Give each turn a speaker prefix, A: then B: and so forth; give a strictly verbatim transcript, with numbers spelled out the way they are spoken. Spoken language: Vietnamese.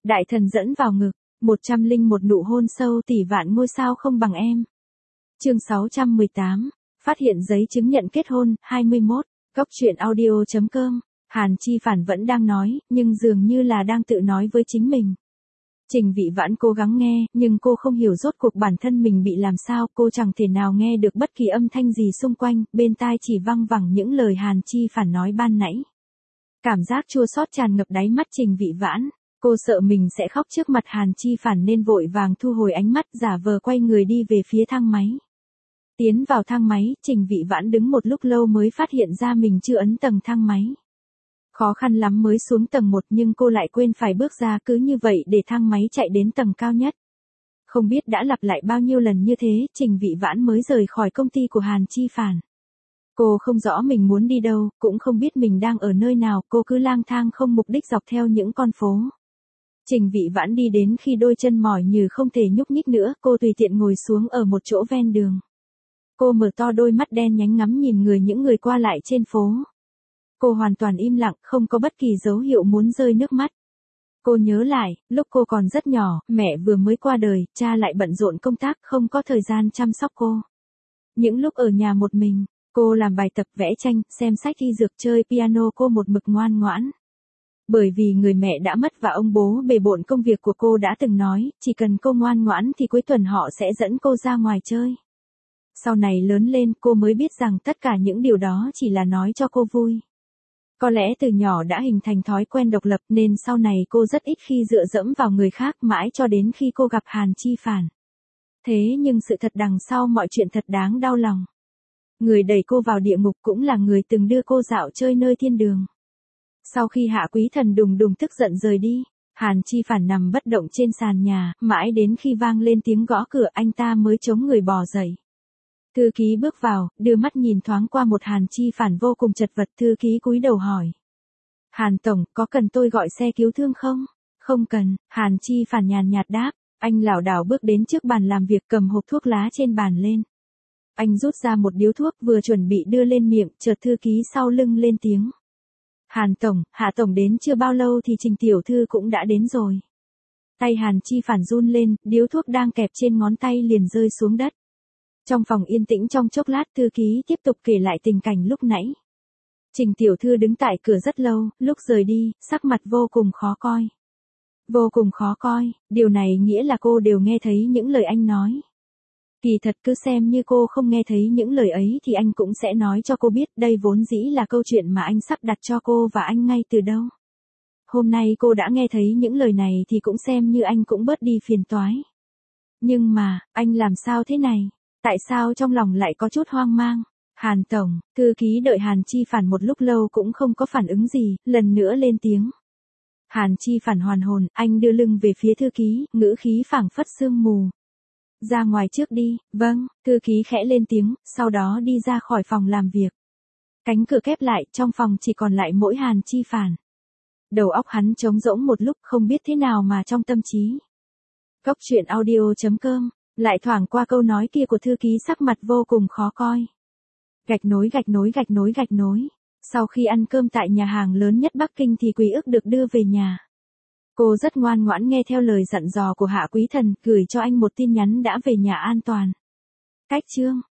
A: Đại thần dẫn vào ngực, một trăm linh một nụ hôn sâu tỷ vạn ngôi sao không bằng em. Chương sáu trăm mười tám, phát hiện giấy chứng nhận kết hôn, hai mươi mốt, góc truyện audio.com, Hàn Chi Phản vẫn đang nói, nhưng dường như là đang tự nói với chính mình. Trình Vị Vãn cố gắng nghe, nhưng cô không hiểu rốt cuộc bản thân mình bị làm sao, cô chẳng thể nào nghe được bất kỳ âm thanh gì xung quanh, bên tai chỉ văng vẳng những lời Hàn Chi Phản nói ban nãy. Cảm giác chua xót tràn ngập đáy mắt Trình Vị Vãn, cô sợ mình sẽ khóc trước mặt Hàn Chi Phản nên vội vàng thu hồi ánh mắt, giả vờ quay người đi về phía thang máy. Tiến vào thang máy, Trình Vị Vãn đứng một lúc lâu mới phát hiện ra mình chưa ấn tầng thang máy. Khó khăn lắm mới xuống tầng một nhưng cô lại quên phải bước ra, cứ như vậy để thang máy chạy đến tầng cao nhất. Không biết đã lặp lại bao nhiêu lần như thế, Trình Vị Vãn mới rời khỏi công ty của Hàn Chi Phản. Cô không rõ mình muốn đi đâu, cũng không biết mình đang ở nơi nào, cô cứ lang thang không mục đích dọc theo những con phố. Trình Vị Vãn đi đến khi đôi chân mỏi như không thể nhúc nhích nữa, cô tùy tiện ngồi xuống ở một chỗ ven đường. Cô mở to đôi mắt đen nhánh ngắm nhìn người những người qua lại trên phố. Cô hoàn toàn im lặng, không có bất kỳ dấu hiệu muốn rơi nước mắt. Cô nhớ lại, lúc cô còn rất nhỏ, mẹ vừa mới qua đời, cha lại bận rộn công tác, không có thời gian chăm sóc cô. Những lúc ở nhà một mình, cô làm bài tập, vẽ tranh, xem sách y dược, chơi piano, cô một mực ngoan ngoãn. Bởi vì người mẹ đã mất và ông bố bề bộn công việc của cô đã từng nói, chỉ cần cô ngoan ngoãn thì cuối tuần họ sẽ dẫn cô ra ngoài chơi. Sau này lớn lên cô mới biết rằng tất cả những điều đó chỉ là nói cho cô vui. Có lẽ từ nhỏ đã hình thành thói quen độc lập nên sau này cô rất ít khi dựa dẫm vào người khác, mãi cho đến khi cô gặp Hàn Chi Phản. Thế nhưng sự thật đằng sau mọi chuyện thật đáng đau lòng. Người đẩy cô vào địa ngục cũng là người từng đưa cô dạo chơi nơi thiên đường. Sau khi Hạ Quý Thần đùng đùng tức giận rời đi, Hàn Chi Phản nằm bất động trên sàn nhà, mãi đến khi vang lên tiếng gõ cửa anh ta mới chống người bò dậy. Thư ký bước vào, đưa mắt nhìn thoáng qua một Hàn Chi Phản vô cùng chật vật, thư ký cúi đầu hỏi. Hàn Tổng, có cần tôi gọi xe cứu thương không? Không cần, Hàn Chi Phản nhàn nhạt đáp, anh lảo đảo bước đến trước bàn làm việc cầm hộp thuốc lá trên bàn lên. Anh rút ra một điếu thuốc vừa chuẩn bị đưa lên miệng, chợt thư ký sau lưng lên tiếng. Hàn Tổng, Hạ Tổng đến chưa bao lâu thì Trình Tiểu Thư cũng đã đến rồi. Tay Hàn Chi Phản run lên, điếu thuốc đang kẹp trên ngón tay liền rơi xuống đất. Trong phòng yên tĩnh trong chốc lát, thư ký tiếp tục kể lại tình cảnh lúc nãy. Trình Tiểu Thư đứng tại cửa rất lâu, lúc rời đi, sắc mặt vô cùng khó coi. Vô cùng khó coi, điều này nghĩa là cô đều nghe thấy những lời anh nói. Kỳ thật cứ xem như cô không nghe thấy những lời ấy thì anh cũng sẽ nói cho cô biết đây vốn dĩ là câu chuyện mà anh sắp đặt cho cô và anh ngay từ đâu. Hôm nay cô đã nghe thấy những lời này thì cũng xem như anh cũng bớt đi phiền toái. Nhưng mà, anh làm sao thế này? Tại sao trong lòng lại có chút hoang mang? Hàn Tổng, thư ký đợi Hàn Chi Phản một lúc lâu cũng không có phản ứng gì, lần nữa lên tiếng. Hàn Chi Phản hoàn hồn, anh đưa lưng về phía thư ký, ngữ khí phảng phất sương mù. Ra ngoài trước đi, vâng, thư ký khẽ lên tiếng, sau đó đi ra khỏi phòng làm việc. Cánh cửa khép lại, trong phòng chỉ còn lại mỗi Hàn Chi Phản. Đầu óc hắn trống rỗng một lúc không biết thế nào mà trong tâm trí. Góc truyện audio.com, lại thoảng qua câu nói kia của thư ký sắc mặt vô cùng khó coi. Gạch nối gạch nối gạch nối gạch nối. Sau khi ăn cơm tại nhà hàng lớn nhất Bắc Kinh thì Quý Ức được đưa về nhà. Cô rất ngoan ngoãn nghe theo lời dặn dò của Hạ Quý Thần, gửi cho anh một tin nhắn đã về nhà an toàn. Cách chương